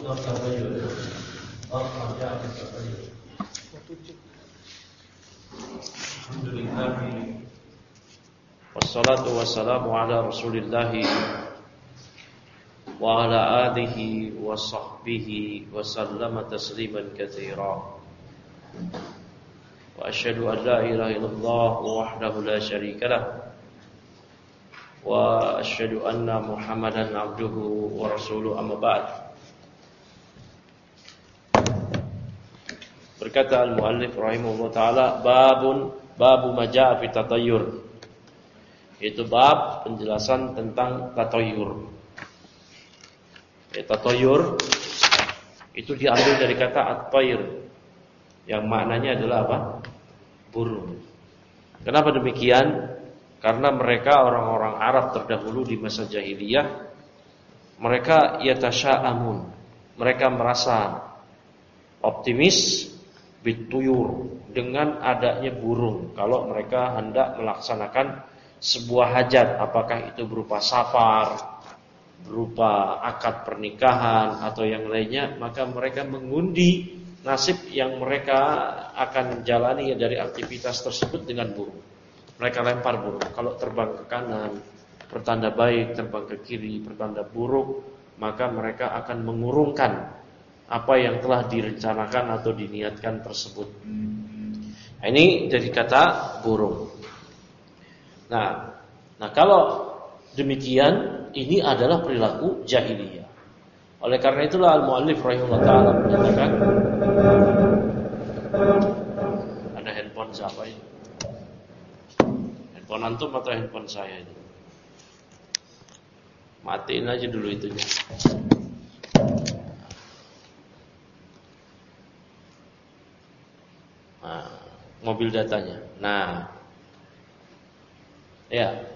Wassalatu wassalamu ala Rasulillah wa ala alihi wa sahbihi wa sallama tasliman katsira. Wa asyhadu an la ilaha illallah wahdahu la syarika lah wa asyhadu anna Muhammadan abduhu wa rasuluhu, amma ba'd. Berkata al-muallif rahimahullah taala, babu ma jaa fi tatayyur. Itu bab penjelasan tentang tatayyur. Tatayyur itu diambil dari kata at-tayr yang maknanya adalah apa? Burung. Kenapa demikian? Karena mereka orang-orang Arab terdahulu di masa jahiliyah, mereka yatasya'amun, mereka merasa optimis bituyur, dengan adanya burung kalau mereka hendak melaksanakan sebuah hajat, apakah itu berupa safar, berupa akad pernikahan atau yang lainnya, maka mereka mengundi nasib yang mereka akan jalani dari aktivitas tersebut dengan burung. Mereka lempar burung. Kalau terbang ke kanan, pertanda baik; terbang ke kiri, pertanda buruk. Maka mereka akan mengurungkan apa yang telah direncanakan atau diniatkan tersebut. Nah, ini dari kata burung. Nah, kalau demikian, ini adalah perilaku jahiliyah. Oleh karena itulah al-muallif rahimahullah taala menyatakan, ada handphone siapa ini? Handphone antum atau handphone saya ini? Matiin aja dulu itunya. Nah, mobil datanya. Nah, ya.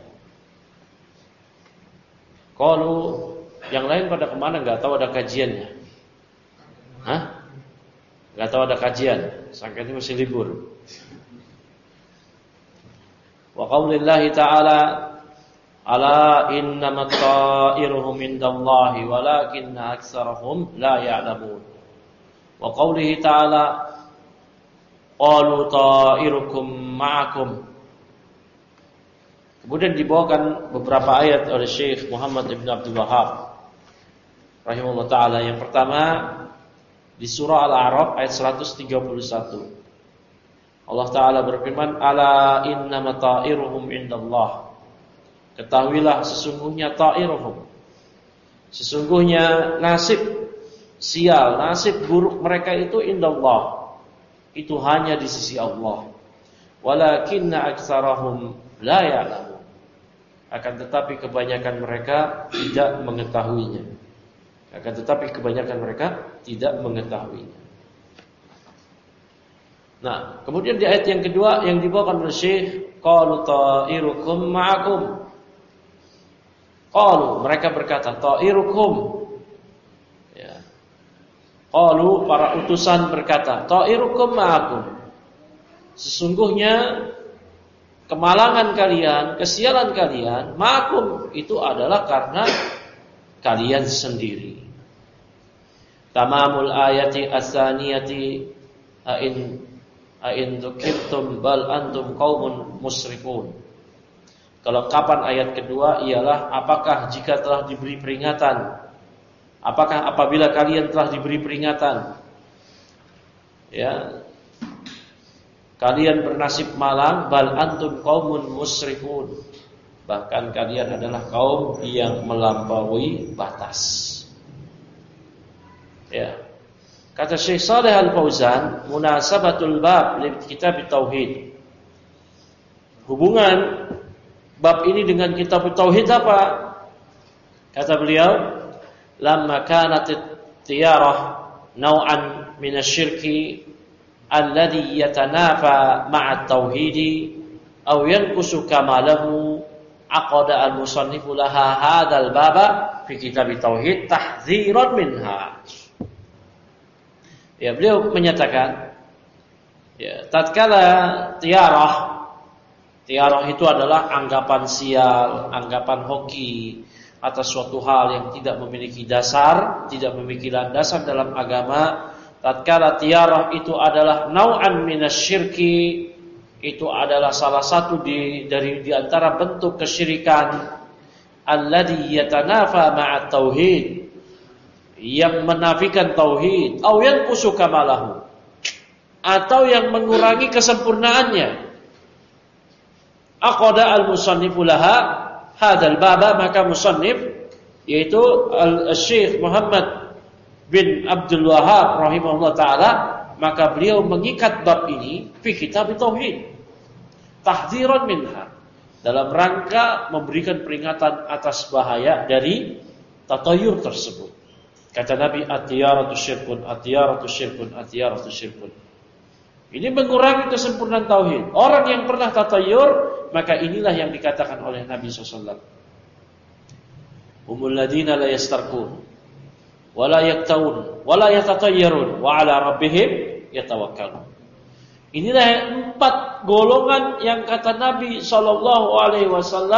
Kalau yang lain pada kemana? Nggak tahu ada kajiannya. Hah? Nggak tahu ada kajian. Sangkanya masih libur. Wa qaulillahi ta'ala, ala innamat ta'iruhum indallahi walakinna aktsarahum la ya'lamun. Wa qaulihi ta'ala, qalu ta'irukum ma'akum. Kemudian dibawakan beberapa ayat oleh Syekh Muhammad Ibn Abdul Wahhab rahimahullah ta'ala. Yang pertama di surah Al-A'raf ayat 131. Allah Ta'ala berfirman, ala innama ta'iruhum indallah. Ketahuilah sesungguhnya ta'iruhum, sesungguhnya nasib sial, nasib buruk mereka itu indallah, itu hanya di sisi Allah. Walakinna aktsarahum la ya'lamun. Akan tetapi kebanyakan mereka tidak mengetahuinya. Nah, kemudian di ayat yang kedua yang dibawakan oleh Syekh, qalu ta'irukum ma'akum. Qalu, mereka berkata, ta'irukum. Ya. Qalu, para utusan berkata, ta'irukum ma'akum. Sesungguhnya kemalangan kalian, kesialan kalian, ma'akum, itu adalah karena kalian sendiri. Tamamul ayati as-saniyati a'in dzukirtum bal antum qaumun musrifun. Kelengkapan ayat kedua ialah apakah jika telah diberi peringatan, apakah apabila kalian telah diberi peringatan, ya, kalian bernasib malang, bal antum qaumun musrifun, bahkan kalian adalah kaum yang melampaui batas. Ya. Kata Syekh Shalih Al-Fauzan, munasabatul bab li kitab tauhid. Hubungan bab ini dengan kitab tauhid apa? Kata beliau, lamma kanat tiyarah naw'an min asy-syirki alladhi yatanafa ma'a at-tauhid aw yanqusu kamalahu, aqada al-musannifu laha hadzal baba fi kitab tauhid tahdziran minha. Ya, beliau menyatakan, ya, tatkala tiarah itu adalah anggapan sial, anggapan hoki, atas suatu hal yang tidak memiliki dasar, tidak memiliki landasan dalam agama, tatkala tiarah itu adalah nau'an minasyirki, itu adalah salah satu di antara bentuk kesyirikan, alladhi yatanafa ma'at tauhid, yang menafikan tauhid, atau yang yanqusu kamalahu, atau yang mengurangi kesempurnaannya. Aqada al-musannifu laha hadzal baba, maka musannif yaitu al-Syekh Muhammad bin Abdul Wahhab rahimahullah taala, maka beliau mengikat bab ini fi kitab tauhid tahdziran minha, dalam rangka memberikan peringatan atas bahaya dari tatayur tersebut. Kata Nabi, at-tiyaratu syirkun, at-tiyaratu syirkun, at-tiyaratu syirkun. Ini mengurangi kesempurnaan tauhid. Orang yang pernah tatayur, maka inilah yang dikatakan oleh Nabi SAW. Humul ladina la yastarkun, wa la yaktawun, wa la yatatayyarun, wa ala rabbihim yatawakkalun. Inilah 4 golongan yang kata Nabi SAW,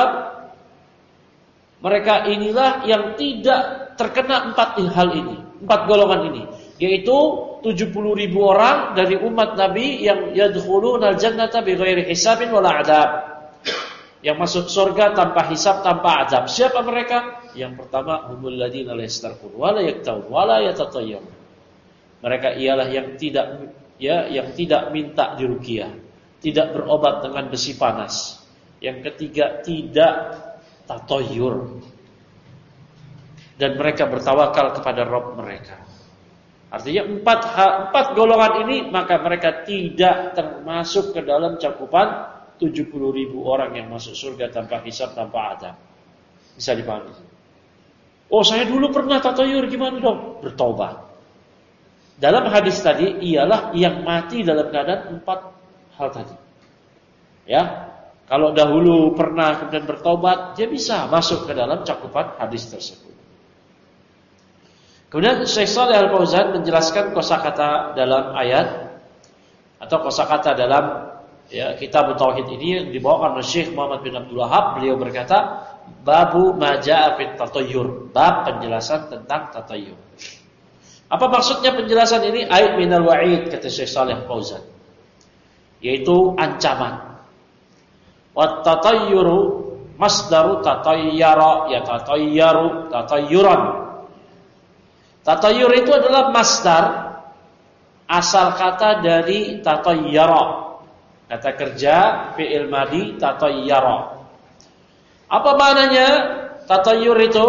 mereka inilah yang tidak terkena 4 hal ini, 4 golongan ini, yaitu 70.000 orang dari umat Nabi yang yadkhulunal jannata bighairi hisabin wala adab, yang masuk surga tanpa hisab, tanpa azab. Siapa mereka? Yang pertama, humul ladina la yastarqun wala yaktawun wala yatatayyarun. Mereka ialah yang tidak minta diruqyah, tidak berobat dengan besi panas. Yang ketiga, tidak tatayyur, dan mereka bertawakal kepada Rabb mereka. Artinya 4 golongan ini, maka mereka tidak termasuk ke dalam cakupan 70.000 orang yang masuk surga tanpa hisab, tanpa adab. Bisa dipahami? Oh, saya dulu pernah tatayur, gimana dong? Bertobat. Dalam hadis tadi ialah yang mati dalam keadaan 4 hal tadi. Ya, kalau dahulu pernah kemudian bertobat, dia bisa masuk ke dalam cakupan hadis tersebut. Kemudian Syekh Shalih Al-Fauzan menjelaskan kosakata dalam ayat atau kosakata dalam kitab tauhid ini yang dibawakan oleh Syekh Muhammad bin Abdul Wahhab. Beliau berkata, babu ma jaa fit tatayyur, bab penjelasan tentang tatayyur. Apa maksudnya penjelasan ini? Ayat minal wa'id, kata Syekh Shalih Al-Fauzan, yaitu ancaman. Wat tatayyuru masdaru tatayyara, ya tatayyaru, tatayyuran. Tatayyur itu adalah masdar, asal kata dari tatayyara, kata kerja fi'il madhi tatayyara. Apa maknanya tatayyur itu?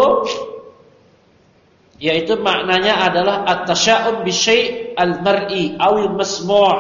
Yaitu maknanya adalah at-tasya'um bi syai' al-mar'i awil masmu'.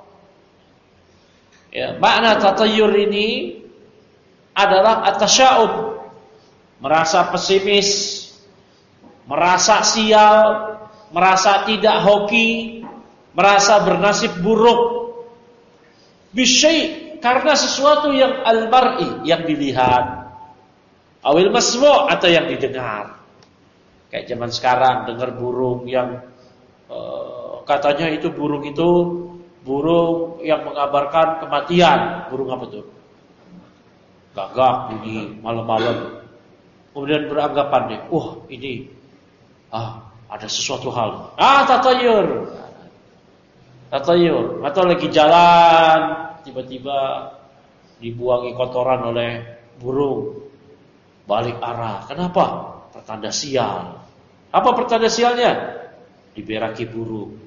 Ya, makna tatayyur ini adalah at-tasya'um, merasa pesimis, merasa sial, merasa tidak hoki, merasa bernasib buruk. Bisyai', karena sesuatu yang al-mar'i, yang dilihat, awil masmu' atau yang didengar. Kayak zaman sekarang dengar burung yang katanya itu burung yang mengabarkan kematian. Burung apa tuh? Gagak bunyi malam-malam. Kemudian beranggapan deh, ini ada sesuatu hal. Tatayur. Tatayur. Atau lagi jalan, tiba-tiba dibuangi kotoran oleh burung, balik arah. Kenapa? Pertanda sial. Apa pertanda sialnya? Diberaki burung.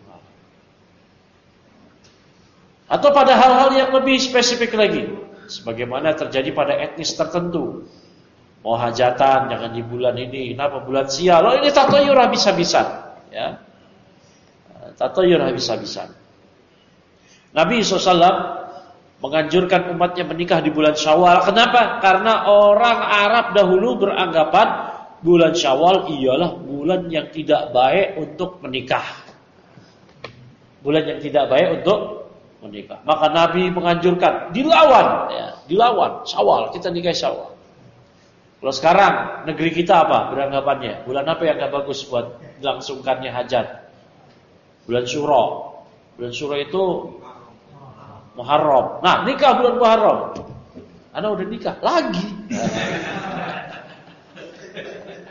Atau pada hal-hal yang lebih spesifik lagi, sebagaimana terjadi pada etnis tertentu. Mau hajatan jangan di bulan ini. Kenapa bulan sial? Ini tatayur habis-habisan, ya. Tatayur habis-habisan. Nabi SAW menganjurkan umatnya menikah di bulan Syawal. Kenapa? Karena orang Arab dahulu beranggapan bulan Syawal ialah bulan yang tidak baik untuk menikah. Bulan yang tidak baik untuk menikah. Maka Nabi menganjurkan dilawan Syawal, kita nikah Syawal. Kalau sekarang negeri kita apa beranggapannya? Bulan apa yang gak bagus buat langsungkannya hajat? Bulan Syuro. Bulan Syuro itu Muharram. Nah, nikah bulan Muharram. Anda udah nikah lagi.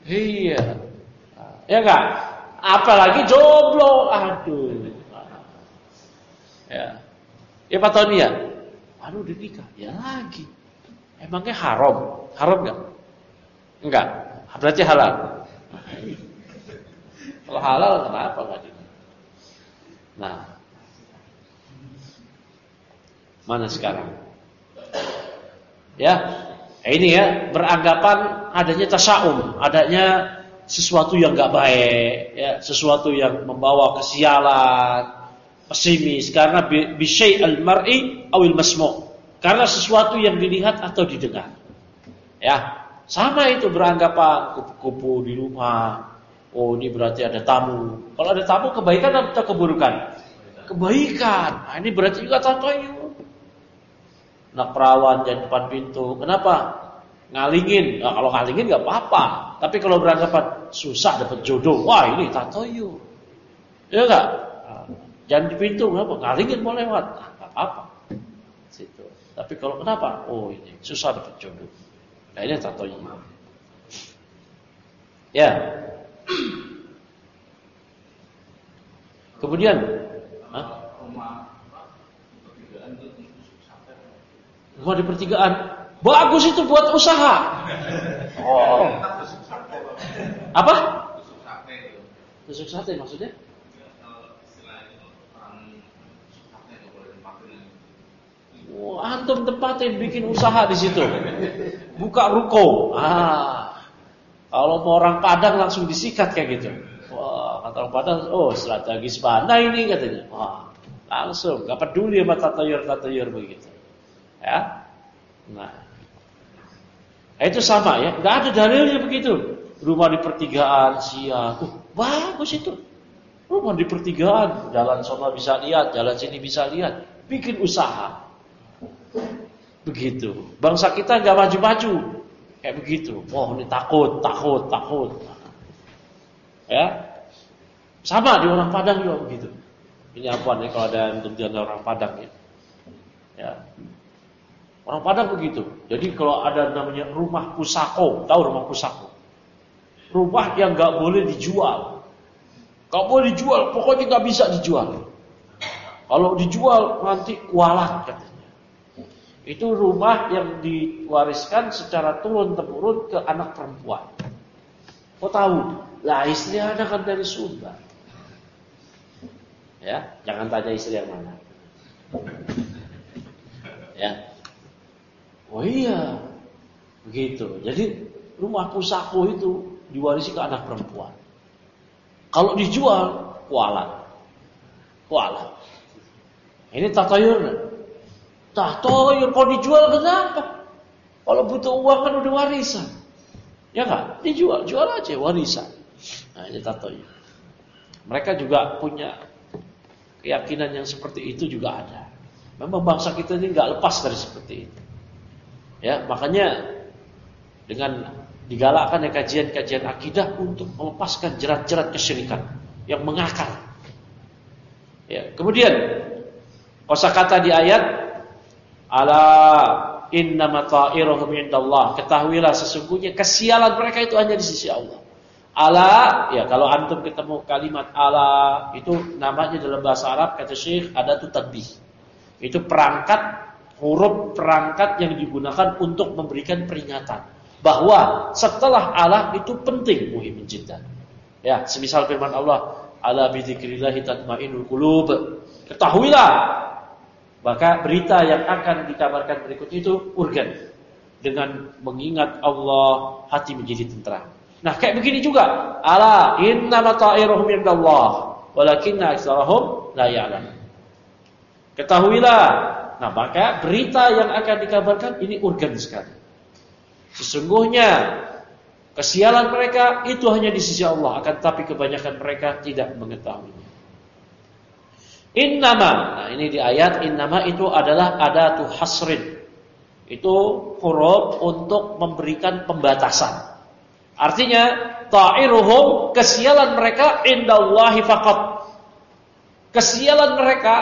Iya. Ya enggak? Apalagi jomblo. Aduh. Ya. Ya Pak Tony ya. Aduh dinikah. Ya lagi. Emangnya haram? Haram enggak? Enggak. Berarti halal. Kalau halal kenapa enggak dinikah? Nah. Mana sekarang? Ya. Ini ya, beranggapan adanya tasya'um, adanya sesuatu yang enggak baik, ya, sesuatu yang membawa kesialan, pesimis karena bisyai'il mar'i awil masmu', karena sesuatu yang dilihat atau didengar. Ya, sama itu beranggapan kupu-kupu di rumah. Oh, ini berarti ada tamu. Kalau ada tamu kebaikan atau keburukan? Kebaikan. Nah, ini berarti juga tatayur. Nak perawan di depan pintu. Kenapa? Ngalingin. Nah, kalau ngalingin enggak apa-apa. Tapi kalau beranggapan susah dapat jodoh, wah ini tatayur. Ya enggak? Jangan di pintu, kenapa? Ngalingin mau lewat. Nah, enggak apa-apa. Situ. Tapi kalau kenapa? Oh, ini susah dapat jodoh. Nah, ini tatayur. Ya. Kemudian, rumah di pertigaan, bagus itu buat usaha. Oh, apa? Tusuk sate maksudnya? Oh, antum tempatin bikin usaha di situ, buka ruko. Kalau mau orang Padang langsung disikat kayak gitu. Wah, kata orang Padang, oh strategis pandai ini katanya. Wah, langsung, gak peduli sama tatayur begitu. Ya, nah itu sama ya, nggak ada dalilnya begitu. Rumah di pertigaan siang, bagus itu. Rumah di pertigaan, jalan sana bisa lihat, jalan sini bisa lihat, bikin usaha. Begitu. Bangsa kita nggak maju-maju kayak begitu. Oh ini takut. Ya, sama di orang Padang juga begitu. Ini apa nih kalau ada yang orang Padang ya? Ya. Orang Padang begitu. Jadi kalau ada namanya rumah pusako, tahu rumah pusako? Rumah yang nggak boleh dijual. Nggak boleh dijual, pokoknya nggak bisa dijual. Kalau dijual nanti kualat katanya. Itu rumah yang diwariskan secara turun-temurun ke anak perempuan. Kau tahu? Lah istri ada kan dari Sunda. Ya, jangan tanya istri yang mana. Ya. Oh iya, begitu. Jadi rumah pusako itu diwarisi ke anak perempuan. Kalau dijual, kualat. Ini tatayur. Tatayur kalau dijual kenapa? Kalau butuh uang kan udah warisan. Ya kan? Dijual, jual aja warisan. Nah ini tatayur. Mereka juga punya keyakinan yang seperti itu juga ada. Memang bangsa kita ini nggak lepas dari seperti itu. Ya, makanya dengan digalakkan kajian-kajian akidah untuk melepaskan jerat-jerat kesyirikan yang mengakar. Ya, kemudian kosakata di ayat ala innama ta'iruhum indallah, ketahuilah sesungguhnya kesialan mereka itu hanya di sisi Allah. Ala, ya kalau antum ketemu kalimat ala itu namanya dalam bahasa Arab kata Syekh ada tu tadbih. Itu perangkat huruf perangkat yang digunakan untuk memberikan peringatan bahwa setelah Allah itu penting muhim jiddan. Ya, semisal firman Allah, ala bi dzikrillah tatma'innul qulub. Ketahuilah, maka berita yang akan dikabarkan berikut itu urgen. Dengan mengingat Allah hati menjadi tenteram. Nah, kayak begini juga. Ala innama ta'iruhum indallah walakinna aktsarahum la ya'lamun. Ketahuilah. Nah, maka berita yang akan dikabarkan ini urgen sekali. Sesungguhnya kesialan mereka itu hanya di sisi Allah, akan tetapi kebanyakan mereka tidak mengetahuinya. Innama, nah ini di ayat innama itu adalah adatu hasrin. Itu huruf untuk memberikan pembatasan. Artinya ta'iruhum, kesialan mereka indallahi faqat. Kesialan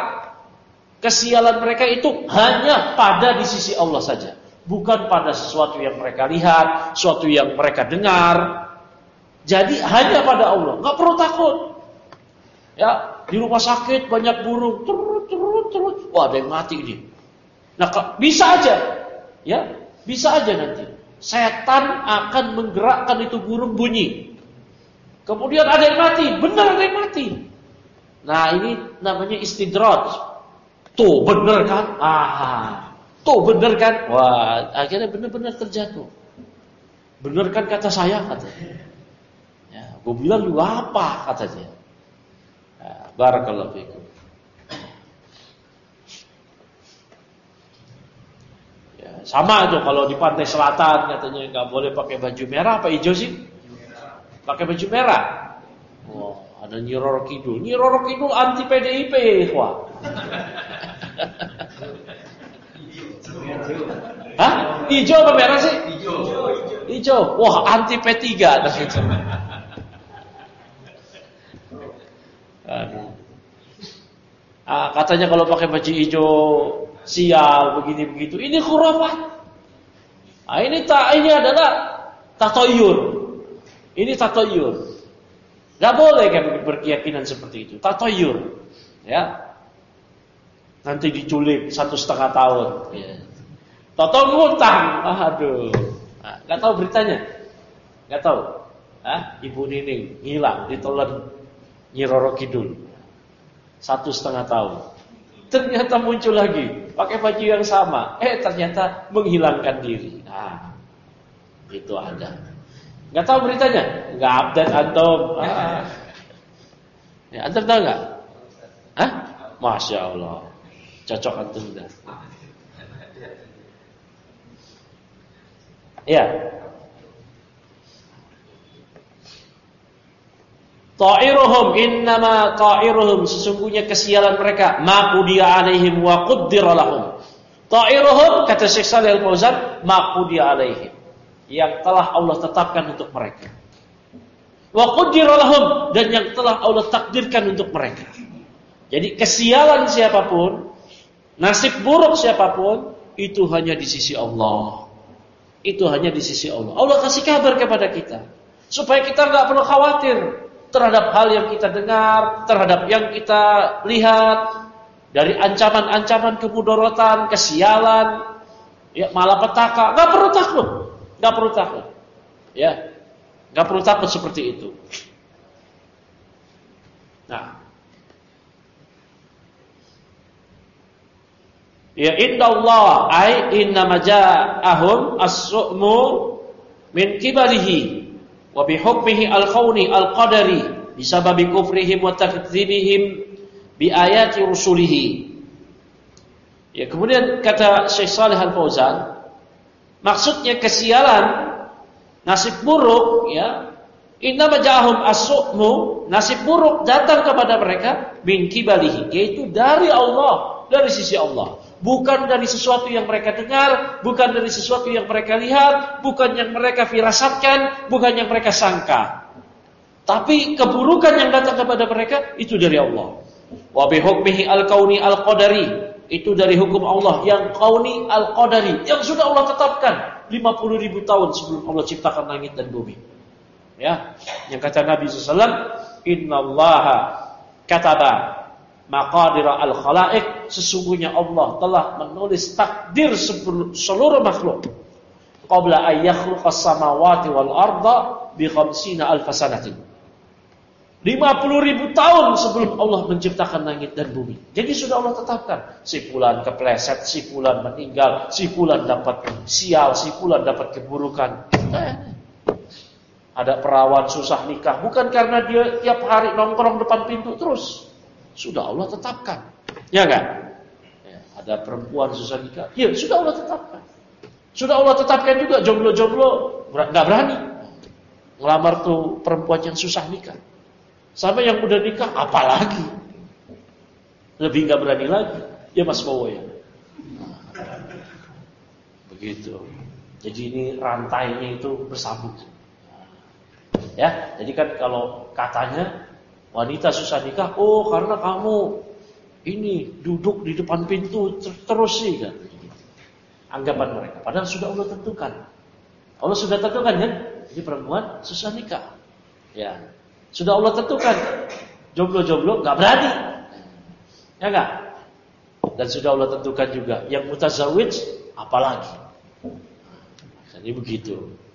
mereka itu hanya pada di sisi Allah saja, bukan pada sesuatu yang mereka lihat, sesuatu yang mereka dengar. Jadi hanya pada Allah, nggak perlu takut. Ya, di rumah sakit banyak burung, terus, wah ada yang mati ini. Nah, bisa aja, ya, bisa aja nanti. Setan akan menggerakkan itu burung bunyi. Kemudian ada yang mati, benar ada yang mati. Nah ini namanya istidraj. Tuh benar kan? Tuh benar kan? Wah, akhirnya benar-benar terjatuh. Benar kan kata saya katanya. Ya, gue bilang juga apa katanya. Ya, barakallahu fikum. Ya, sama tuh kalau di pantai selatan katanya nggak boleh pakai baju merah apa hijau sih? Pakai baju merah. Wah, ada Nyi Roro Kidul. Nyi Roro Kidul anti PDIP, wah. Hah? Hijau apa merah sih? Hijau. Wah, anti P3 ternyata. Katanya kalau pakai baju hijau sial begini begitu. Ini khurafat. Ini adalah tatoyur. Ini tatoyur. Gak boleh kan berkeyakinan seperti itu. Tatoyur. Ya. Nanti diculik 1,5 tahun. Ya. Toto ngutang. Aduh. Gak tahu beritanya? Gak tahu. Ibu Nining hilang ditelan Nyi Roro Kidul 1,5 tahun. Ternyata muncul lagi pakai baju yang sama. Ternyata menghilangkan diri. Itu ada. Gak tahu beritanya? Gak update antum. Ya, antum tahu gak? Masya Allah. Cocok antum dah. Ya. Ta'iruhum innama ta'iruhum, sesungguhnya kesialan mereka ma qudiya alaihim wa quddira lahum. Ta'iruhum kata Syekh Shalih Al-Fauzan ma qudiya alaihim, yang telah Allah tetapkan untuk mereka. Wa quddira lahum, dan yang telah Allah takdirkan untuk mereka. Jadi kesialan siapapun, nasib buruk siapapun, itu hanya di sisi Allah. Itu hanya di sisi Allah. Allah kasih kabar kepada kita supaya kita enggak perlu khawatir terhadap hal yang kita dengar, terhadap yang kita lihat, dari ancaman-ancaman kemudorotan, kesialan, ya, malapetaka. Enggak perlu takut. Enggak perlu takut. Ya. Enggak perlu takut seperti itu. Nah. Ya indallah ay inna maja'ahum as-su'mu min kibalihi wa bihukmihi al-khawni al-qadari bisababi kufrihim wa takdzibihim bi ayati rusulihi. Ya, kemudian kata Syekh Shalih Al-Fauzan, maksudnya kesialan, nasib buruk, ya, inna maja'ahum as-su'mu, nasib buruk datang kepada mereka min kibalihi, yaitu dari Allah, dari sisi Allah. Bukan dari sesuatu yang mereka dengar, bukan dari sesuatu yang mereka lihat, bukan yang mereka firasatkan, bukan yang mereka sangka. Tapi keburukan yang datang kepada mereka itu dari Allah. Wa bihukmihi al-kauni al-qadari, itu dari hukum Allah yang kauni al-qadari, yang sudah Allah tetapkan 50.000 tahun sebelum Allah ciptakan langit dan bumi. Ya, yang kata Nabi SAW, innallaha kataba maqadira al-khalaiq, sesungguhnya Allah telah menulis takdir seluruh makhluk qabla an yakhluqas samawati wal arda bi 50 alf sanatin, 50.000 tahun sebelum Allah menciptakan langit dan bumi. Jadi sudah Allah tetapkan, si fulan kepleset, si fulan meninggal, si fulan dapat sial, si fulan dapat keburukan. Ada perawan susah nikah, bukan karena dia tiap hari nongkrong depan pintu terus. Sudah Allah tetapkan. Ya enggak? Ya, ada perempuan susah nikah. Ya, sudah Allah tetapkan. Sudah Allah tetapkan juga jomblo-jomblo enggak berani ngelamar tuh perempuan yang susah nikah. Sampai yang udah nikah apalagi lebih enggak berani lagi. Ya Mas Bowo ya. Begitu. Jadi ini rantainya itu bersambung. Ya, jadi kan kalau katanya wanita susah nikah, oh karena kamu ini duduk di depan pintu terus sih kan. Anggapan mereka. Padahal sudah Allah tentukan. Allah sudah tentukan kan, ini perempuan susah nikah. Ya. Sudah Allah tentukan. Jomblo-jomblo nggak berani. Ya enggak? Dan sudah Allah tentukan juga yang mutazawwij apalagi. Jadi begitu.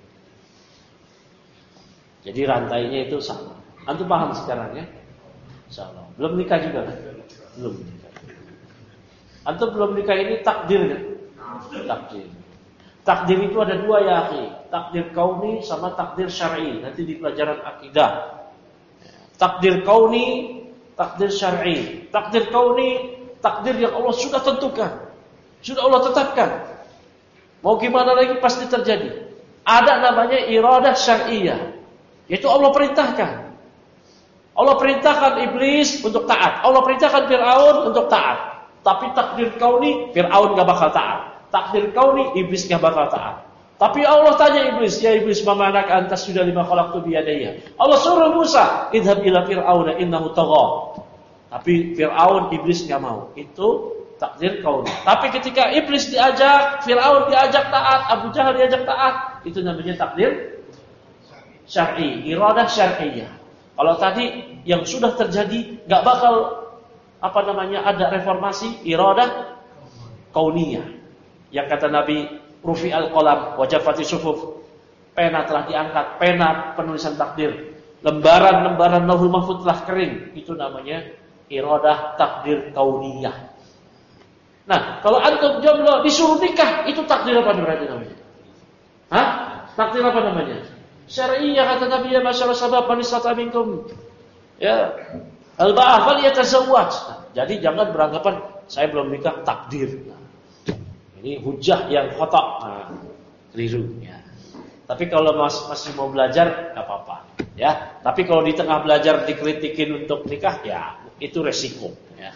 Jadi rantainya itu sama. Antum paham sekarang ya? Insyaallah. Belum nikah juga kan? Belum nikah. Antum belum nikah ini takdir kan? Takdir. Takdir itu ada dua ya akhi. Takdir kauni sama takdir syar'i. Nanti di pelajaran akidah. Takdir kauni, takdir syar'i. Takdir kauni, takdir yang Allah sudah tentukan. Sudah Allah tetapkan. Mau gimana lagi pasti terjadi. Ada namanya iradah syar'iyah. Yaitu Allah perintahkan. Allah perintahkan iblis untuk taat. Allah perintahkan Fir'aun untuk taat. Tapi takdir kauni, Fir'aun gak bakal taat. Takdir kauni, iblis gak bakal taat. Tapi Allah tanya iblis, ya iblis, ma manaka anta sudah lima khalaqtu biyadayya. Allah suruh Musa, idhab ila fir'auna innahu tagha. Tapi Fir'aun, iblis gak mau. Itu takdir kauni. Tapi ketika iblis diajak, Fir'aun diajak taat, Abu Jahal diajak taat, itu namanya takdir syar'i, iradah syar'iyah. Kalau tadi yang sudah terjadi gak bakal ada reformasi, iradah kauniyah. Yang kata Nabi, rufi al-qalam wa jaffati sufuf. Pena telah diangkat, pena penulisan takdir. Lembaran-lembaran lauhul mahfuz telah kering. Itu namanya iradah takdir kauniyah. Nah, kalau antum jomblo disuruh nikah, itu takdir apa berarti namanya? Hah? Takdir apa namanya? Syar'iyyah kata Nabi, ya masyaallah sabab man istata minkum. Ya, al-ba'ah falyatazawwaj. Jadi jangan beranggapan saya belum nikah takdir. Ini hujah yang khata'. Keliru ya. Tapi kalau masih mau belajar enggak apa-apa ya. Tapi kalau di tengah belajar dikritikin untuk nikah ya itu resiko ya.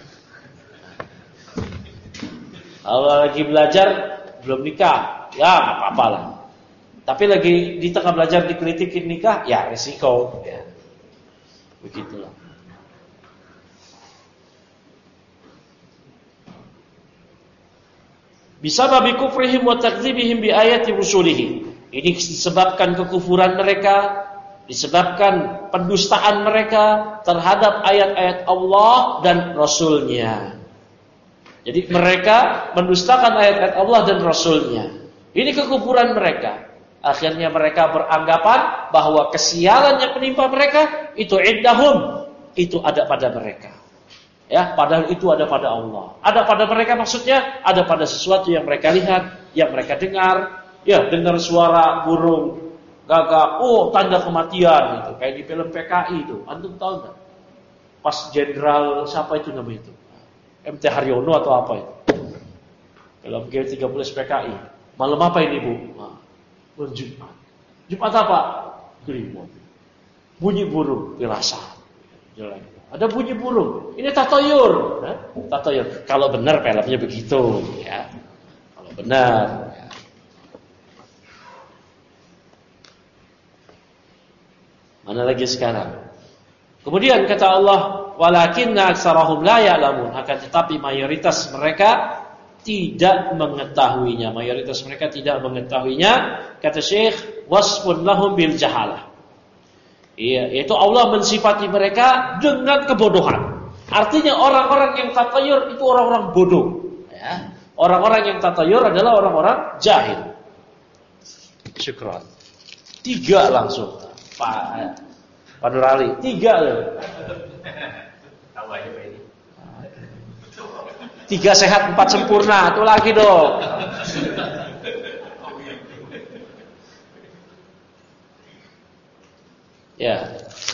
Kalau lagi belajar belum nikah ya enggak apa-apa lah. Tapi lagi di tengah belajar dikritikin nikah ya resiko ya. Begitulah. Bisababi kufrihim wa takdzibihim bi ayati rusulihi. Ini disebabkan kekufuran mereka, disebabkan pendustaan mereka terhadap ayat-ayat Allah dan Rasulnya. Jadi mereka mendustakan ayat-ayat Allah dan Rasulnya. Ini kekufuran mereka. Akhirnya mereka beranggapan bahwa kesialan yang menimpa mereka itu iddahum, itu ada pada mereka. Ya, padahal itu ada pada Allah. Ada pada mereka maksudnya ada pada sesuatu yang mereka lihat, yang mereka dengar. Ya, dengar suara burung gagak, oh tanda kematian itu. Kayak di film PKI itu. Antum tahu enggak? Pas jenderal siapa itu namanya itu? MT Haryono atau apa itu? Film G30 PKI. Malam apa ini, Bu? Malam Jumat. Jumat apa? Kliwon. Bunyi burung dirasa. Jalan. Ada bunyi burung. Ini tatayur. Tatayur. Kalau benar filmnya begitu, ya. Kalau benar. Ya. Mana lagi sekarang? Kemudian kata Allah, walakinna aktsarahum la ya'lamun. Akan tetapi mayoritas mereka tidak mengetahuinya. Mayoritas mereka tidak mengetahuinya. Kata Syekh, wasfun lahum bil jahalah. Iya, yaitu Allah mensifati mereka dengan kebodohan. Artinya orang-orang yang tatayur itu orang-orang bodoh. Ya. Orang-orang yang tatayur adalah orang-orang jahil. Syukran. 3 langsung. Pak Nurali, 3 loh. Tahu aja Pak ini. 3 sehat 4 sempurna. Itu lagi dong. Ya.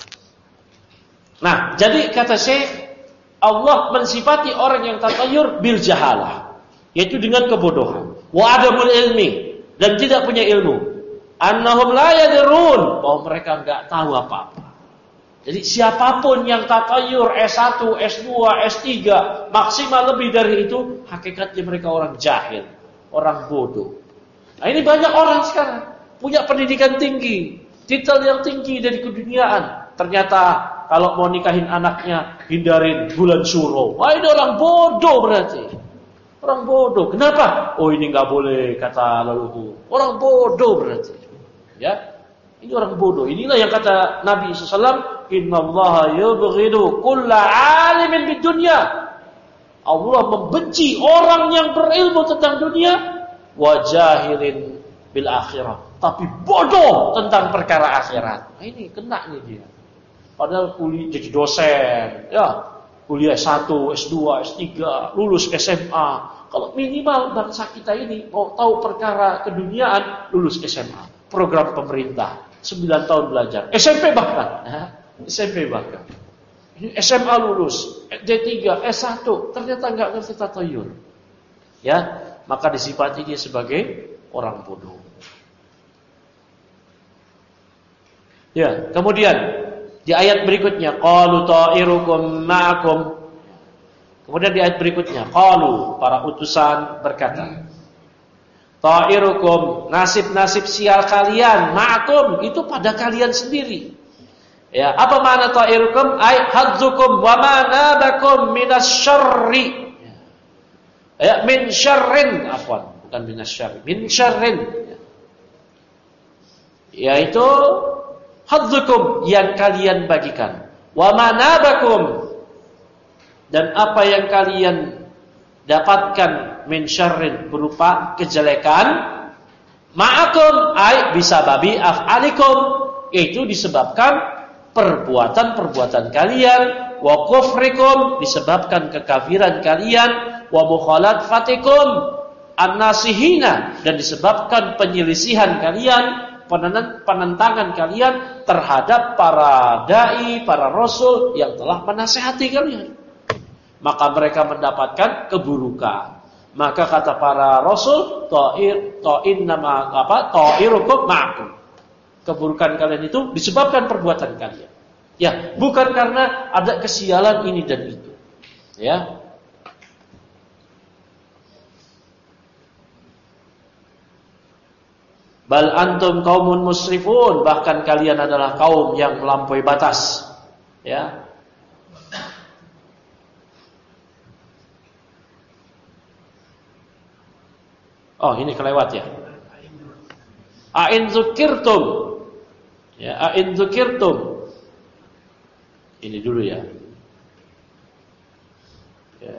Nah, jadi kata Syekh, Allah mensifati orang yang tatayur bil jahalah, yaitu dengan kebodohan. Wa adamul ilmi, dan tidak punya ilmu. Annahum la yadrun, bahwa mereka enggak tahu apa-apa. Jadi siapapun yang tatayur S1, S2, S3, maksimal lebih dari itu, hakikatnya mereka orang jahil, orang bodoh. Nah, ini banyak orang sekarang punya pendidikan tinggi, titel yang tinggi dari keduniaan. Ternyata kalau mau nikahin anaknya hindarin bulan Syuro. Wah, ini orang bodoh berarti. Orang bodoh. Kenapa? Oh, ini enggak boleh kata leluhur. Orang bodoh berarti. Ya. Ini orang bodoh. Inilah yang kata Nabi SAW, innallaha yubghidu kulla alimin bid dunya. Allah membenci orang yang berilmu tentang dunia, wa jahilin bil akhirah, tapi bodoh tentang perkara akhirat. Nah, ini kena nih dia. Padahal kuliah jadi dosen, ya, kuliah S1, S2, S3, lulus SMA. Kalau minimal bangsa kita ini mau tahu perkara keduniaan, lulus SMA. Program pemerintah, 9 tahun belajar. SMP bahkan. SMP bahkan. Ini SMA lulus, D3, S1, ternyata nggak ngerti tatayur. Ya, maka disifati dia sebagai orang bodoh. Ya, kemudian di ayat berikutnya, qalu ta'irukum ma'akum. Kemudian di ayat berikutnya, qalu, para utusan berkata, ta'irukum, nasib-nasib sial kalian, ma'akum, itu pada kalian sendiri. Ya, apa makna ta'irukum? Ay hadzukum wa ma nabakum minasyarri. Ya, min syarrin, afwan, bukan minasyarri, min syarrin. Yaitu hadzukum, yang kalian bagikan. Wa ma nabakum, dan apa yang kalian dapatkan min syarrin, berupa kejelekan, ma'akum ay bisababi af'alikum, yaitu disebabkan perbuatan-perbuatan kalian, wa kufrikum, disebabkan kekafiran kalian, wa mukhalafatikum an-nasihina, dan disebabkan penyelisihan kalian, penentangan kalian terhadap para dai, para rasul yang telah menasihati kalian. Maka mereka mendapatkan keburukan. Maka kata para rasul, ta'irukum ma'akum. Keburukan kalian itu disebabkan perbuatan kalian. Ya, bukan karena ada kesialan ini dan itu. Ya. Bal antum qaumun musrifun, bahkan kalian adalah kaum yang melampaui batas. Ya. Oh, ini kelewat ya. A'in dzukirtum. Ya, a'in dzukirtum. Ini dulu ya. Ya.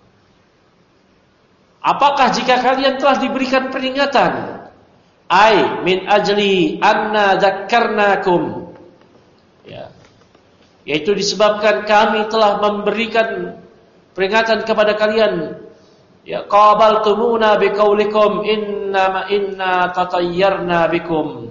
Apakah jika kalian telah diberikan peringatan? Ai min ajli anna dzakkarnakum. Ya. Yaitu disebabkan kami telah memberikan peringatan kepada kalian. Ya, qabaltumuna biqaulikum inna tatayyarna bikum.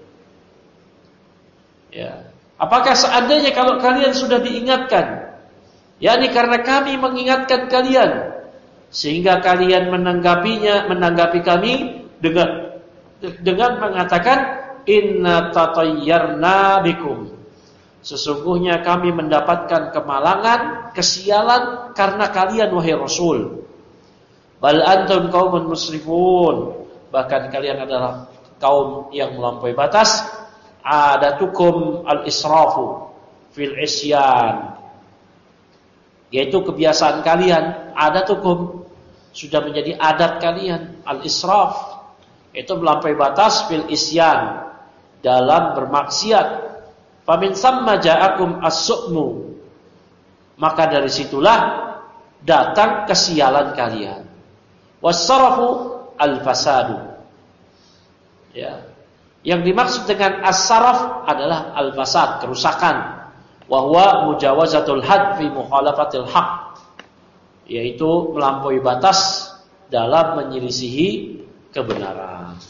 Ya. Apakah seandainya kalau kalian sudah diingatkan, yakni karena kami mengingatkan kalian, sehingga kalian menanggapi kami dengan mengatakan inna tatayyarna bikum. Sesungguhnya kami mendapatkan kemalangan, kesialan karena kalian wahai Rasul. Bal antum qaumun musrifun, bahkan kalian adalah kaum yang melampaui batas. Adatukum al-israfu fil isyan, yaitu kebiasaan kalian. Adatukum, sudah menjadi adat kalian, al-israf, yaitu melampaui batas fil isyan, dalam bermaksiat. Famin samma ja'akum as-su'mu, maka dari situlah datang kesialan kalian. Was-sarafu al-fasadu. Ya. Yang dimaksud dengan as-saraf adalah al-fasad, kerusakan. Wa huwa mujawazatul had fi mukhalafatil haq, yaitu melampaui batas dalam menyelisihi kebenaran.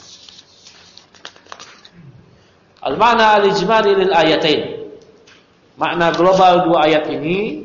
Al-ma'na al-ijmali lil ayatain. Makna global dua ayat ini.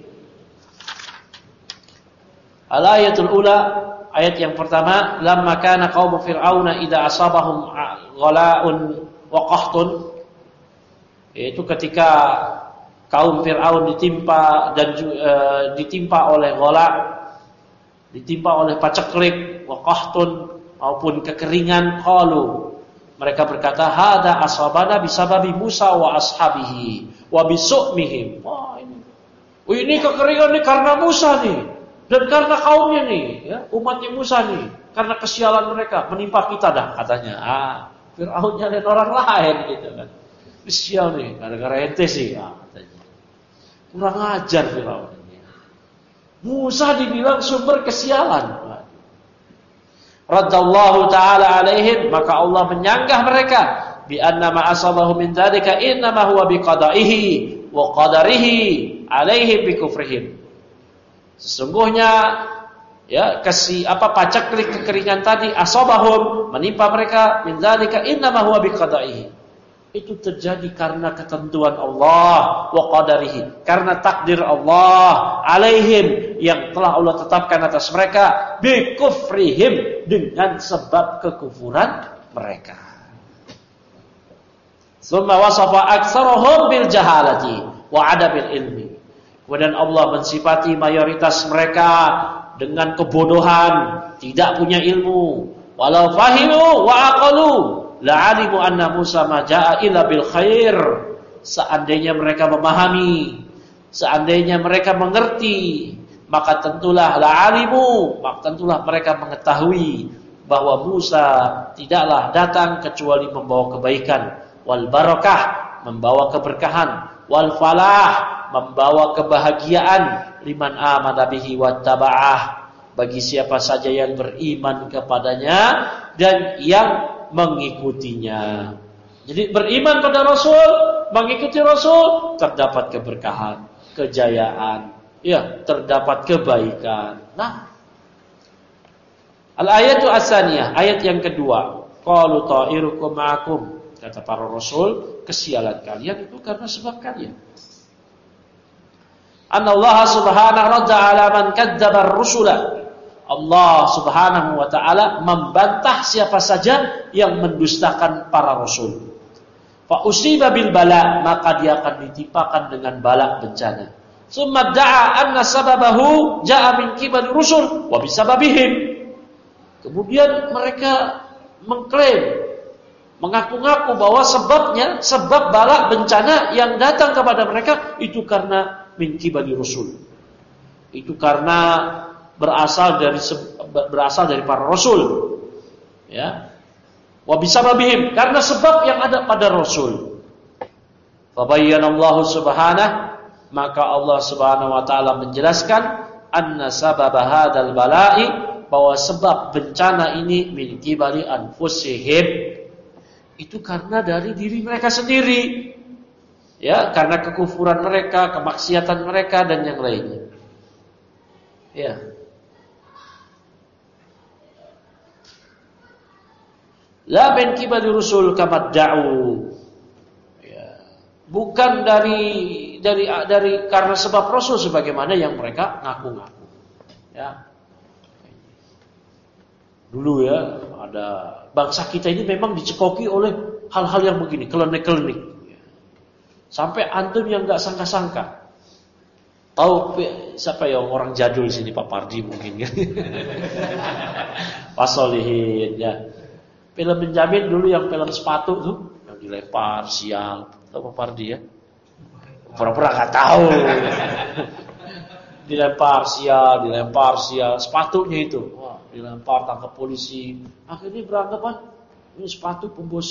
Al-ayatul ula, ayat yang pertama, lamma kana qaumu fir'auna idza asabahum ghala'un wa qahtun, yaitu ketika kaum Fir'aun ditimpa oleh ghala, ditimpa oleh paceklik, wa qahtun, maupun kekeringan, qalu, mereka berkata, hada asabana bisababi Musa wa ashabihi wa bisu'mihim. Wah, ini kekeringan ini karena Musa nih, dan karena kaumnya nih, ya, umatnya Musa nih, karena kesialan mereka menimpa kita dah, katanya. Fir'aun nyalain orang lain gitu kan. Sial nih, gara-gara ente sih. Ya, katanya. Kurang ajar Firaun ini. Musa dibilang sumber kesialan. Raddallahu ta'ala alaihim, maka Allah menyanggah mereka bi anna ma asabahu min dzalika innama huwa biqada'ihi wa qadarihi alaihim bi kufrihim. Sesungguhnya ya pacak kekeringan tadi asabahum menimpa mereka min dzalika innama huwa biqada'ihi. Itu terjadi karena ketentuan Allah wa qadarihi, karena takdir Allah alaihim yang telah Allah tetapkan atas mereka bi kufrihim, dengan sebab kekufuran mereka. Summa wasafa aktsarahum bil jahalati wa adabil ilmi. Kemudian Allah mensifati mayoritas mereka dengan kebodohan, tidak punya ilmu. Walau fahimu wa aqalu la'alimu anna Musa ma jaa illa bil khair. Seandainya mereka memahami, seandainya mereka mengerti, maka tentulah mereka mengetahui bahwa Musa tidaklah datang kecuali membawa kebaikan, wal barakah, membawa keberkahan, wal falah, membawa kebahagiaan, liman amana bihi wattaba'ah, bagi siapa saja yang beriman kepadanya dan yang mengikutinya. Jadi beriman pada Rasul, mengikuti Rasul, terdapat keberkahan, kejayaan, ya, terdapat kebaikan. Nah, al-ayatu as-saniyah, ayat yang kedua, qalu ta'irukum ma'akum, kata para Rasul, kesialan kalian itu karena sebab kalian. Anallaha subhanahu wa ta'ala man kadzdzaba ar-rusula. Allah subhanahu wa ta'ala membantah siapa saja yang mendustakan para rasul. Fa usiba bil bala, maka dia akan ditimpakan dengan bala bencana. Summa da'a anna sababahu ja'a min qibali rusul wa bisababihim. Kemudian mereka mengklaim, mengaku-ngaku bahwa sebab bala bencana yang datang kepada mereka itu karena min qibali rusul. Itu karena berasal dari para rasul, ya. Wa bisababihim, karena sebab yang ada pada rasul. Fa bayyanallahu subhanahu, maka Allah subhanahu wa taala menjelaskan anna sababa hadzal bala'i, bahwa sebab bencana ini min qibali anfusihim, itu karena dari diri mereka sendiri, ya, karena kekufuran mereka, kemaksiatan mereka dan yang lainnya, ya. La min qibali rusul kama da'u, ya, bukan dari karena sebab rasul sebagaimana yang mereka ngaku-ngaku, ya. Dulu ya, ada bangsa kita ini memang dicekoki oleh hal-hal yang begini, kelenik-kelenik, sampai antum yang enggak sangka-sangka. Tahu siapa ya orang jadul sini, Pak Pardi mungkin kan. Pak Solihin, ya. Film Benjamin dulu yang film sepatu tuh, yang dilempar sial, tahu Pak Pardi ya? Pura-pura nggak tahu. dilempar sial, sepatunya itu, wah, dilempar, tangkap polisi. Akhirnya beranggapan ini sepatu pembawa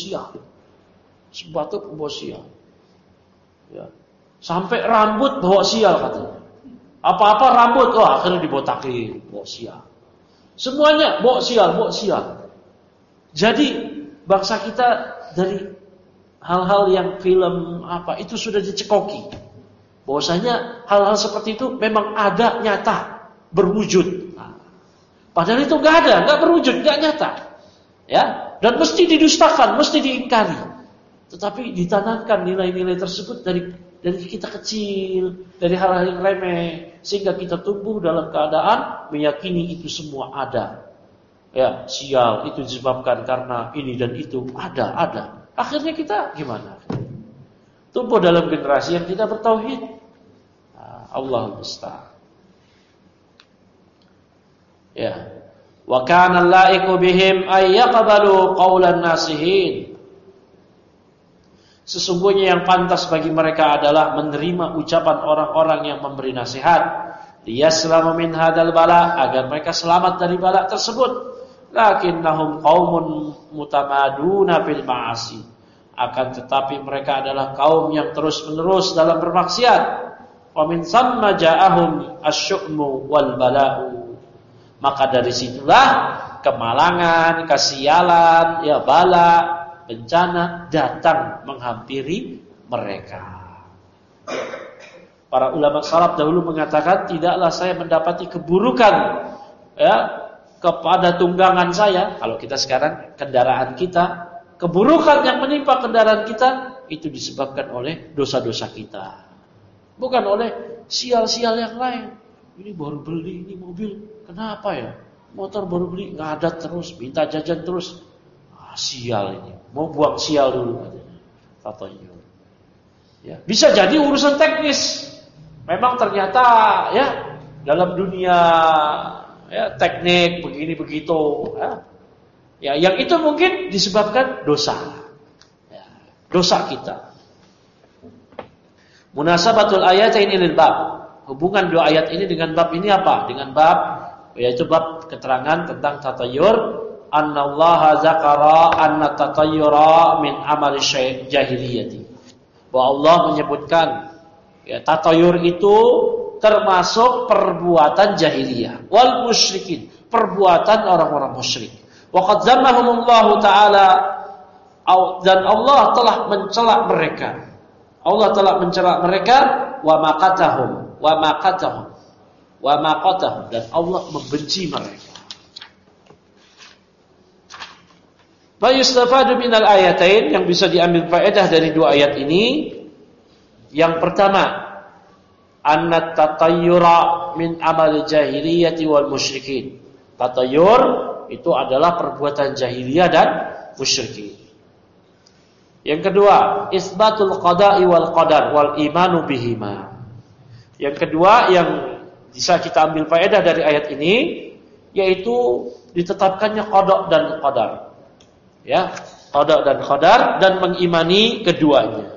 sial, ya. Sampai rambut bawa sial katanya. Apa-apa rambut, wah, akhirnya dibotakin, bawa sial. Semuanya bawa sial. Jadi bangsa kita dari hal-hal yang film itu sudah dicekoki. Bahwasanya hal-hal seperti itu memang ada, nyata, berwujud. Padahal itu nggak berwujud, nggak nyata, ya. Dan mesti didustakan, mesti diingkari. Tetapi ditanamkan nilai-nilai tersebut dari kita kecil, dari hal-hal yang remeh, sehingga kita tumbuh dalam keadaan meyakini itu semua ada. Ya, sial itu disebabkan karena ini dan itu, ada. Akhirnya kita gimana? Tumbuh dalam generasi yang tidak bertauhid. Allah musta'an. Ya. Wa kana la'iqu bihim ay yaqbalu qaulan nasihin. Sesungguhnya yang pantas bagi mereka adalah menerima ucapan orang-orang yang memberi nasihat, liyaslamu min hadzal bala, agar mereka selamat dari bala tersebut. Lakinnahum qaumun mutamaduna fil ma'asi. Akan tetapi mereka adalah kaum yang terus-menerus dalam bermaksiat. Wa min thamma ja'ahum asy-syu'mu wal bala'u. Maka dari situlah kemalangan, kesialan, ya bala, bencana datang menghampiri mereka. Para ulama salaf dahulu mengatakan, tidaklah saya mendapati keburukan ya kepada tunggangan saya. Kalau kita sekarang kendaraan kita, keburukan yang menimpa kendaraan kita itu disebabkan oleh dosa-dosa kita, bukan oleh sial-sial yang lain. Ini baru beli ini mobil, kenapa ya? Motor baru beli, ngadat terus, minta jajan terus. Sial ini, mau buang sial dulu katanya. Tatayur. Ya, bisa jadi urusan teknis. Memang ternyata ya dalam dunia ya teknik begini begitu ya. Ya, yang itu mungkin disebabkan dosa. Ya, dosa kita. Munasabatul ayatain lil bab. Hubungan dua ayat ini dengan bab ini apa? Dengan bab yaitu bab keterangan tentang tatayur. Annallaha zakara anna tatayyura min amali jahiliyati. Bahwa Allah menyebutkan ya, tatayur itu termasuk perbuatan jahiliyah wal musyrikin, perbuatan orang-orang musyrik. Wa qad zammahumullahu taala, dan Allah telah mencela mereka. Allah telah mencela mereka wa maqatahum dan Allah membenci mereka. Fa yustafadu minal ayatain, yang bisa diambil faedah dari dua ayat ini. Yang pertama, anna tatayyura min amal jahiliyati wal musyrikin. Tatayyur itu adalah perbuatan jahiliyah dan musyrikin. Yang kedua, isbatul qada'i wal qadar wal imanu bihima. Yang kedua yang bisa kita ambil faedah dari ayat ini yaitu ditetapkannya qada dan qadar. Ya, qada dan qadar dan mengimani keduanya.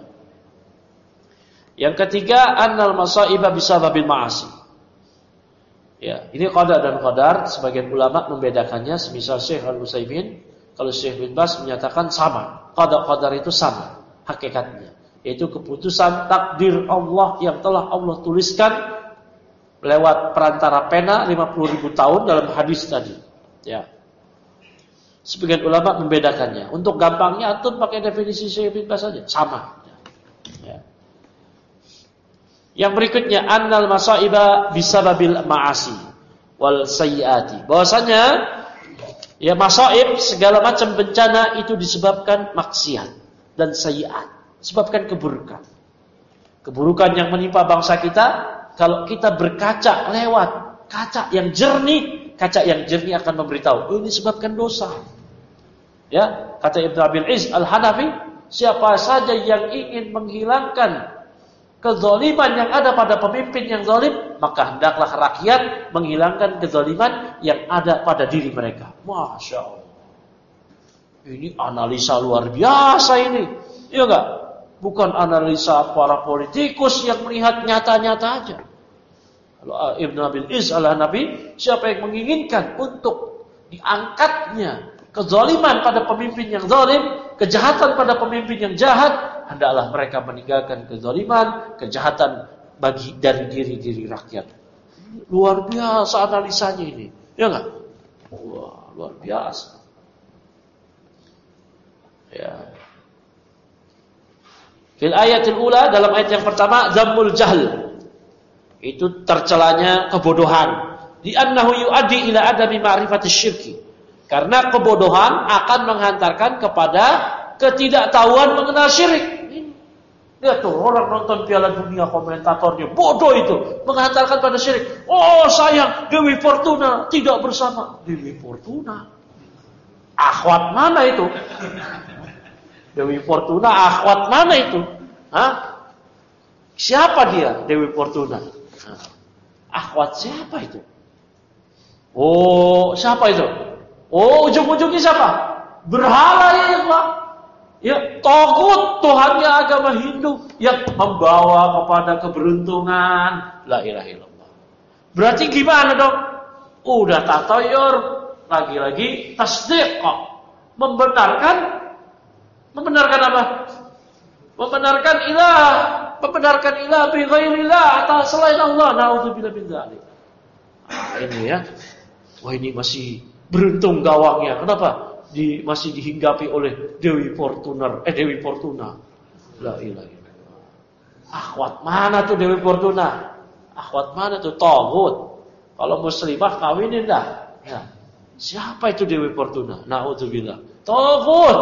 Yang ketiga, annal masaiba bisababil ma'asi. Ya, ini qada dan qadar sebagian ulama membedakannya, semisal Syekh Al-Utsaimin, kalau Syekh bin Baz menyatakan sama. Qada qadar itu sama hakikatnya, yaitu keputusan takdir Allah yang telah Allah tuliskan lewat perantara pena 50.000 tahun dalam hadis tadi. Ya. Sebagian ulama membedakannya. Untuk gampangnya antum pakai definisi Syekh bin Baz saja, sama. Ya. Yang berikutnya, annal masaiba bisababil ma'asi wal sayyiati. Bahwasanya ya masaib, segala macam bencana itu disebabkan maksiat dan sayyiat, sebabkan keburukan. Keburukan yang menimpa bangsa kita, kalau kita berkaca lewat kaca yang jernih akan memberitahu, ini sebabkan dosa. Ya, kata Ibnu Abil Izz Al-Hanafi, siapa saja yang ingin menghilangkan kezaliman yang ada pada pemimpin yang zalim, maka hendaklah rakyat menghilangkan kezaliman yang ada pada diri mereka. Masya Allah. Ini analisa luar biasa ini. Iya enggak? Bukan analisa para politikus yang melihat nyata-nyata aja. Kalau Ibnu Abil Izz Al-Hanafi, siapa yang menginginkan untuk diangkatnya kezaliman pada pemimpin yang zalim, kejahatan pada pemimpin yang jahat, hendaklah mereka meninggalkan kezaliman, kejahatan dari diri rakyat. Luar biasa analisanya ini, ya enggak? Wah, luar biasa. Ya. Fil ayatil ula, dalam ayat yang pertama, zammul jahl. Itu tercelanya kebodohan. Di annahu yuaddi ila adami ma'rifati syirki. Karena kebodohan akan menghantarkan kepada ketidaktahuan mengenal syirik. Lihat tuh, orang nonton Piala Dunia, komentatornya bodoh itu, menghantarkan pada syirik. Oh sayang, Dewi Fortuna tidak bersama. Dewi Fortuna, akhwat mana itu? Dewi Fortuna, akhwat mana itu? Hah? Siapa dia, Dewi Fortuna? Akhwat siapa itu? Oh, siapa itu? Oh, ujung-ujungnya siapa? Berhala ya Allah. Ya, tagut Tuhannya agama Hindu yang membawa kepada keberuntungan. La ilaha illallah. Berarti gimana dong? Udah tatayur, lagi-lagi tasdiq, membenarkan Membenarkan apa? Membenarkan ilah bi ghairillah atau selain Allah. Nauzubillah min dzalik. Ini ya. Wah, ini masih beruntung gawangnya. Kenapa? Masih dihinggapi oleh Dewi Fortuna. La ilaha illallah. Akhwat mana tuh Dewi Fortuna? Akhwat mana tuh? Tagut. Kalau muslimah kawinin dah. Ya. Siapa itu Dewi Fortuna? Nauzubillah. Tagut.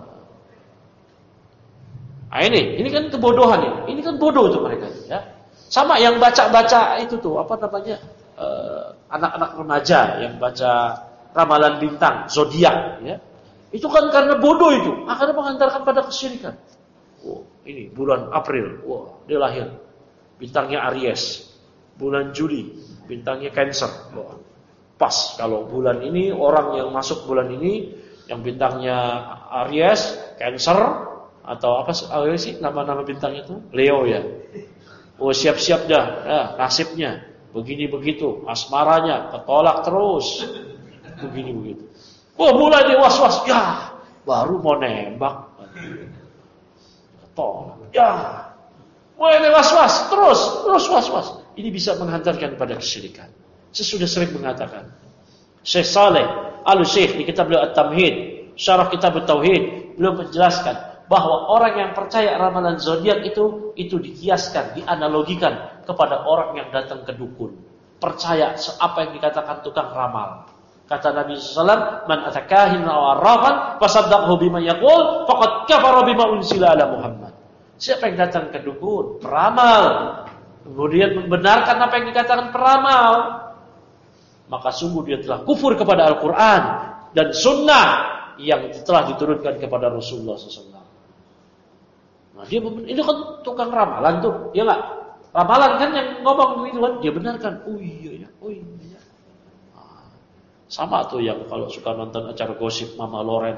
Nah, ini kan kebodohan ini. Ini kan bodoh untuk mereka, ya. Sama yang baca itu tuh, apa namanya? Anak-anak remaja yang baca ramalan bintang, zodiak, ya. Itu kan karena bodoh itu, akhirnya mengantarkan pada kesyirikan. Oh, ini bulan April, wah, dia lahir. Bintangnya Aries. Bulan Juli, bintangnya Cancer. Wah, pas kalau bulan ini orang yang masuk bulan ini yang bintangnya Aries, Cancer atau apa sih nama-nama bintangnya itu? Leo ya. Oh, siap-siap dah, ya, nasibnya begini begitu, asmaranya ketolak terus. Begini begitu. Oh, mulai dia was-was. Ya, baru mau nembak. Ketolak. Ya. Mulai dia was-was, terus was-was. Ini bisa menghantarkan pada kesyirikan. Saya sudah sering mengatakan. Syekh Saleh Al-Syekh di kitab beliau At-Tamhid, syarah kitab At-Tauhid, beliau menjelaskan bahwa orang yang percaya ramalan zodiak itu dikiaskan, dianalogikan kepada orang yang datang ke dukun. Percaya apa yang dikatakan tukang ramal. Kata Nabi SAW, man atakahin aw arrafan fasaddaqhu bima yaqul faqad kafara bima unsila ala Muhammad. Siapa yang datang ke dukun, peramal, kemudian membenarkan apa yang dikatakan peramal, maka sungguh dia telah kufur kepada Al-Quran dan sunnah yang telah diturunkan kepada Rasulullah SAW. Nah, itu kan tukang ramalan tuh, ya nggak? Ramalan kan yang ngomong gitu kan, dia benarkan. Oh iya ya. Nah, sama tuh yang kalau suka nonton acara gosip Mama Loren.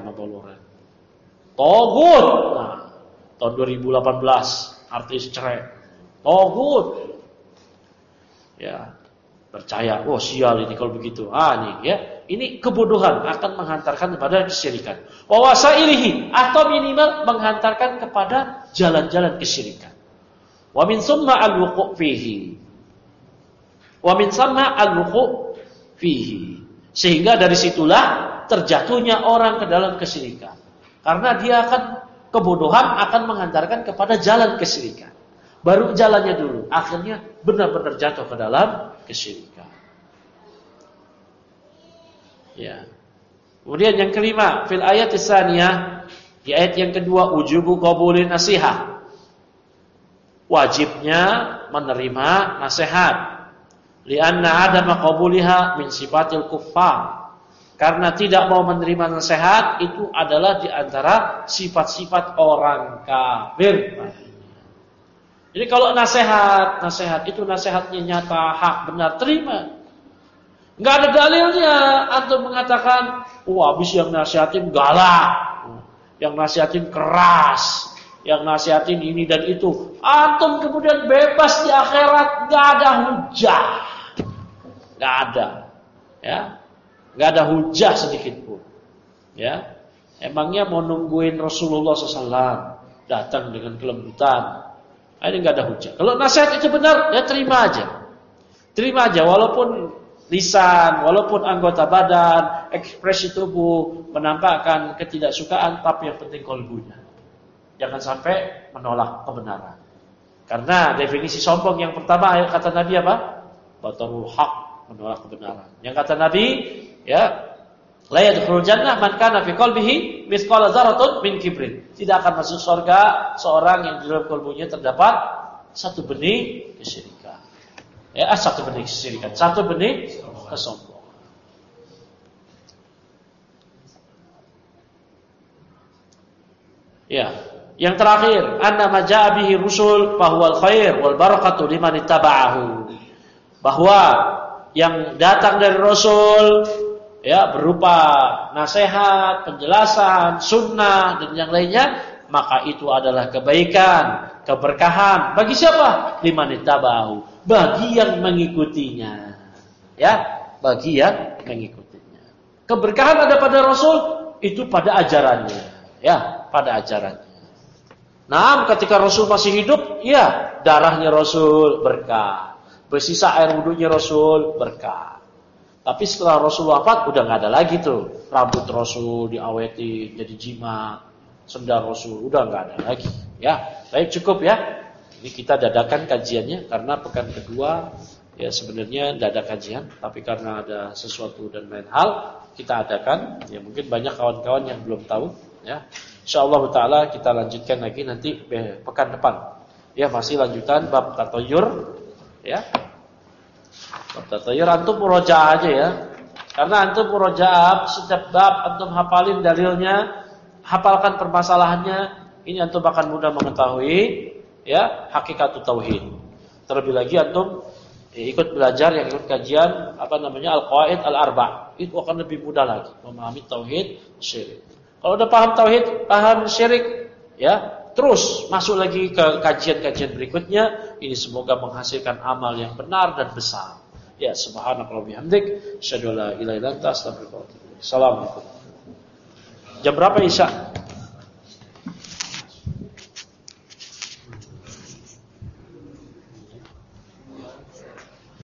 Togut. Nah, tahun 2018 artis cerai. Togut. Ya, percaya. Oh sial ini kalau begitu. Nih ya. Ini kebodohan akan menghantarkan kepada kesyirikan. Wa wasailihi atau minimal menghantarkan kepada jalan-jalan kesyirikan. Wa min summa al-wuqu' fihi. Sehingga dari situlah terjatuhnya orang ke dalam kesyirikan. Karena dia kebodohan akan menghantarkan kepada jalan kesyirikan. Baru jalannya dulu, akhirnya benar-benar jatuh ke dalam kesyirikan. Ya. Kemudian yang kelima, fil ayat tsaniyah, di ayat yang kedua, ujubu qabulin nasihat. Wajibnya menerima nasihat. Lianna adama qabuliha min sifatil kuffar. Karena tidak mau menerima nasihat itu adalah di antara sifat-sifat orang kafir. Jadi kalau nasihat itu nasihatnya nyata, hak, benar, terima. Enggak ada dalilnya antum mengatakan, habis yang nasihatin galak, yang nasihatin keras, yang nasihatin ini dan itu. Antum kemudian bebas di akhirat, enggak ada hujah. Enggak ada. Ya. Enggak ada hujah sedikit pun. Ya. Emangnya mau nungguin Rasulullah SAW datang dengan kelembutan. Ini enggak ada hujah. Kalau nasihat itu benar, ya terima aja. Terima aja walaupun lisan, walaupun anggota badan, ekspresi tubuh menampakkan ketidaksukaan, tapi yang penting qalbunya. Jangan sampai menolak kebenaran. Karena definisi sombong yang pertama kata Nabi apa? Batarul haq, menolak kebenaran. Yang kata Nabi, ya, la yadkhulul jannah man kana fi qalbihi mithqala dzarratun min kibrin. Tidak akan masuk surga seorang yang di dalam kalbunya terdapat satu benih kesyirikan. Ya, satu benih kesyirikan, satu benih kesombongan. Ya, yang terakhir, anna ma jaa bihi rusul fa huwal khair wal barakatu liman ittaba'ahu. Bahwa yang datang dari Rasul ya berupa nasihat, penjelasan, sunnah dan yang lainnya, maka itu adalah kebaikan, keberkahan bagi siapa? Liman ittaba'ahu. Bagi yang mengikutinya. Ya, bagi yang mengikutinya. Keberkahan ada pada Rasul itu pada ajarannya, ya pada ajarannya. Nah, ketika Rasul masih hidup, ya darahnya Rasul berkah, bersisa air wudunya Rasul berkah. Tapi setelah Rasul wafat, udah nggak ada lagi tuh rambut Rasul diaweti jadi jimat, sendal Rasul udah nggak ada lagi. Ya, baik cukup ya. Ini kita dadakan kajiannya karena pekan kedua ya sebenarnya tidak ada kajian, tapi karena ada sesuatu dan lain hal kita adakan. Ya mungkin banyak kawan-kawan yang belum tahu. Ya, insyaallah taala kita lanjutkan lagi nanti pekan depan. Ya masih lanjutan bab tatoyur. Ya, bab tatoyur antum murojaah aja ya. Karena antum murojaah setiap bab antum hafalin dalilnya, hafalkan permasalahannya. Ini antum akan mudah mengetahui ya hakikat tauhid. Terlebih lagi antum ikut belajar yang ikut kajian al-qawaid al-arba'. Itu akan lebih mudah lagi memahami tauhid syirik. Kalau udah paham tauhid, paham syirik, ya, terus masuk lagi ke kajian-kajian berikutnya. Ini semoga menghasilkan amal yang benar dan besar. Ya, subhanakallah bihamdik, asyhadu an la ilaha illa anta, astaghfiruka wa atubu ilaik. Assalamualaikum. Jam berapa Isya?